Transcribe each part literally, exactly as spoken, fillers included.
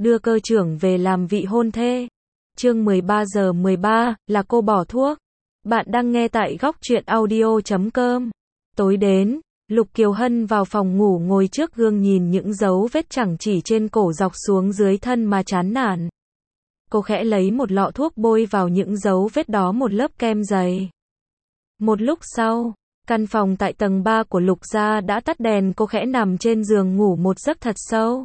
đưa cơ trưởng về làm vị hôn thê. Chương mười ba giờ mười ba, là cô bỏ thuốc. Bạn đang nghe tại góc truyện audio chấm com. Tối đến, Lục Kiều Hân vào phòng ngủ ngồi trước gương nhìn những dấu vết chẳng chỉ trên cổ dọc xuống dưới thân mà chán nản. Cô khẽ lấy một lọ thuốc bôi vào những dấu vết đó một lớp kem dày. Một lúc sau, căn phòng tại tầng ba của Lục gia đã tắt đèn, cô khẽ nằm trên giường ngủ một giấc thật sâu.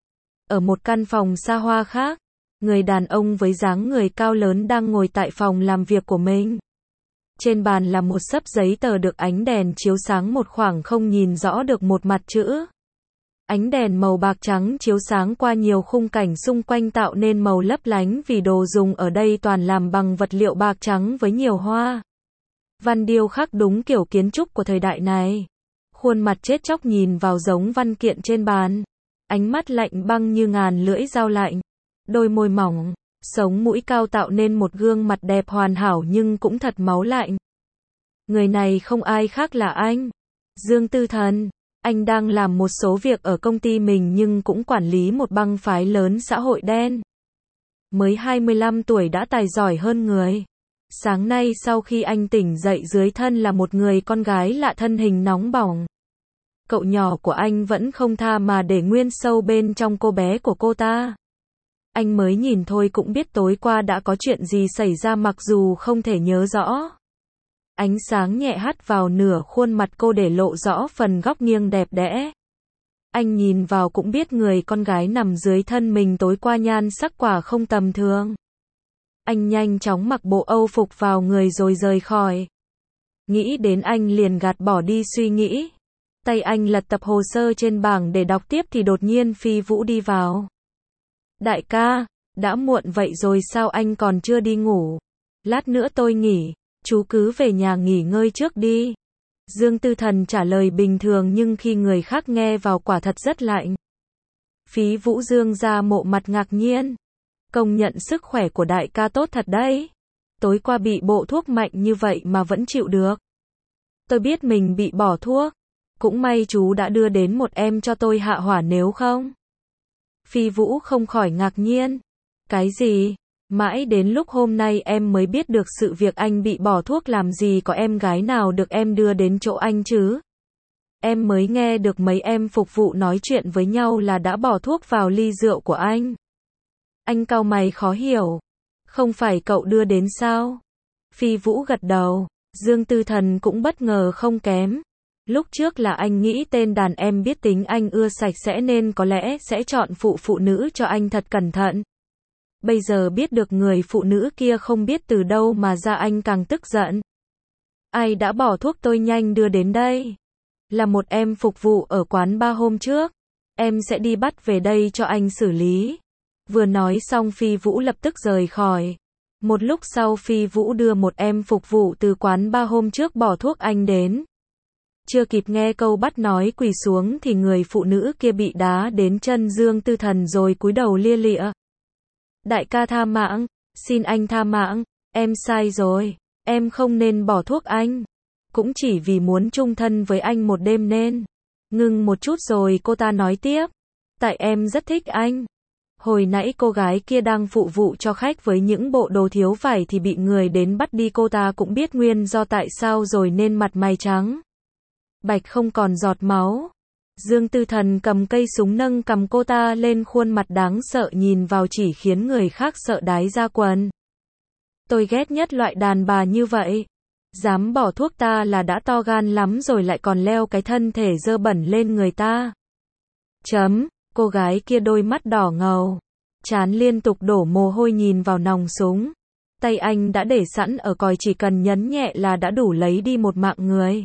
Ở một căn phòng xa hoa khác, người đàn ông với dáng người cao lớn đang ngồi tại phòng làm việc của mình. Trên bàn là một xấp giấy tờ được ánh đèn chiếu sáng một khoảng không nhìn rõ được một mặt chữ. Ánh đèn màu bạc trắng chiếu sáng qua nhiều khung cảnh xung quanh tạo nên màu lấp lánh vì đồ dùng ở đây toàn làm bằng vật liệu bạc trắng với nhiều hoa văn điêu khắc đúng kiểu kiến trúc của thời đại này. Khuôn mặt chết chóc nhìn vào giống văn kiện trên bàn. Ánh mắt lạnh băng như ngàn lưỡi dao lạnh. Đôi môi mỏng, sống mũi cao tạo nên một gương mặt đẹp hoàn hảo nhưng cũng thật máu lạnh. Người này không ai khác là anh, Dương Tư Thần. Anh đang làm một số việc ở công ty mình nhưng cũng quản lý một băng phái lớn xã hội đen. Mới hai mươi lăm tuổi đã tài giỏi hơn người. Sáng nay sau khi anh tỉnh dậy dưới thân là một người con gái lạ thân hình nóng bỏng. Cậu nhỏ của anh vẫn không tha mà để nguyên sâu bên trong cô bé của cô ta. Anh mới nhìn thôi cũng biết tối qua đã có chuyện gì xảy ra mặc dù không thể nhớ rõ. Ánh sáng nhẹ hắt vào nửa khuôn mặt cô để lộ rõ phần góc nghiêng đẹp đẽ. Anh nhìn vào cũng biết người con gái nằm dưới thân mình tối qua nhan sắc quả không tầm thường. Anh nhanh chóng mặc bộ âu phục vào người rồi rời khỏi. Nghĩ đến anh liền gạt bỏ đi suy nghĩ. Tay anh lật tập hồ sơ trên bảng để đọc tiếp thì đột nhiên Phi Vũ đi vào. Đại ca, đã muộn vậy rồi sao anh còn chưa đi ngủ? Lát nữa tôi nghỉ, chú cứ về nhà nghỉ ngơi trước đi. Dương Tư Thần trả lời bình thường nhưng khi người khác nghe vào quả thật rất lạnh. Phí Vũ Dương ra mộ mặt ngạc nhiên. Công nhận sức khỏe của đại ca tốt thật đấy. Tối qua bị bộ thuốc mạnh như vậy mà vẫn chịu được. Tôi biết mình bị bỏ thuốc. Cũng may chú đã đưa đến một em cho tôi hạ hỏa nếu không. Phi Vũ không khỏi ngạc nhiên. Cái gì? Mãi đến lúc hôm nay em mới biết được sự việc anh bị bỏ thuốc làm gì có em gái nào được em đưa đến chỗ anh chứ. Em mới nghe được mấy em phục vụ nói chuyện với nhau là đã bỏ thuốc vào ly rượu của anh. Anh cau mày khó hiểu. Không phải cậu đưa đến sao? Phi Vũ gật đầu. Dương Tư Thần cũng bất ngờ không kém. Lúc trước là anh nghĩ tên đàn em biết tính anh ưa sạch sẽ nên có lẽ sẽ chọn phụ phụ nữ cho anh thật cẩn thận. Bây giờ biết được người phụ nữ kia không biết từ đâu mà ra anh càng tức giận. Ai đã bỏ thuốc tôi nhanh đưa đến đây. Là một em phục vụ ở quán ba hôm trước. Em sẽ đi bắt về đây cho anh xử lý. Vừa nói xong Phi Vũ lập tức rời khỏi. Một lúc sau Phi Vũ đưa một em phục vụ từ quán ba hôm trước bỏ thuốc anh đến. Chưa kịp nghe câu bắt nói quỳ xuống thì người phụ nữ kia bị đá đến chân Dương Tư Thần rồi cúi đầu lia lịa. Đại ca tha mạng, xin anh tha mạng, em sai rồi, em không nên bỏ thuốc anh. Cũng chỉ vì muốn chung thân với anh một đêm nên. Ngừng một chút rồi cô ta nói tiếp. Tại em rất thích anh. Hồi nãy cô gái kia đang phụ vụ cho khách với những bộ đồ thiếu vải thì bị người đến bắt đi, cô ta cũng biết nguyên do tại sao rồi nên mặt mày trắng bạch không còn giọt máu. Dương Tư Thần cầm cây súng nâng cầm cô ta lên, khuôn mặt đáng sợ nhìn vào chỉ khiến người khác sợ đái ra quần. Tôi ghét nhất loại đàn bà như vậy. Dám bỏ thuốc ta là đã to gan lắm rồi lại còn leo cái thân thể dơ bẩn lên người ta. Chấm, cô gái kia đôi mắt đỏ ngầu, trán liên tục đổ mồ hôi nhìn vào nòng súng. Tay anh đã để sẵn ở còi, chỉ cần nhấn nhẹ là đã đủ lấy đi một mạng người.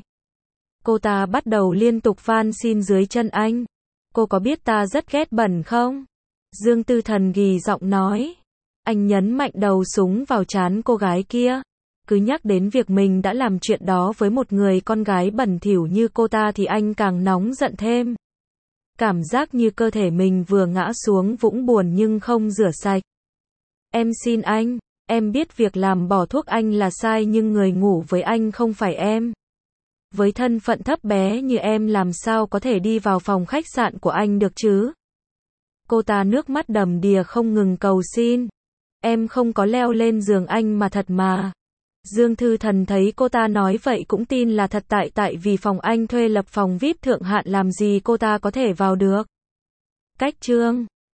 Cô ta bắt đầu liên tục van xin dưới chân anh. Cô có biết ta rất ghét bẩn không? Dương Tư Thần gì giọng nói. Anh nhấn mạnh đầu súng vào trán cô gái kia. Cứ nhắc đến việc mình đã làm chuyện đó với một người con gái bẩn thỉu như cô ta thì anh càng nóng giận thêm. Cảm giác như cơ thể mình vừa ngã xuống vũng buồn nhưng không rửa sạch. Em xin anh, em biết việc làm bỏ thuốc anh là sai nhưng người ngủ với anh không phải em. Với thân phận thấp bé như em làm sao có thể đi vào phòng khách sạn của anh được chứ? Cô ta nước mắt đầm đìa không ngừng cầu xin. Em không có leo lên giường anh mà thật mà. Dương Thư Thần thấy cô ta nói vậy cũng tin là thật, tại tại vì phòng anh thuê lập phòng vi ai pi thượng hạng làm gì cô ta có thể vào được. Cách chương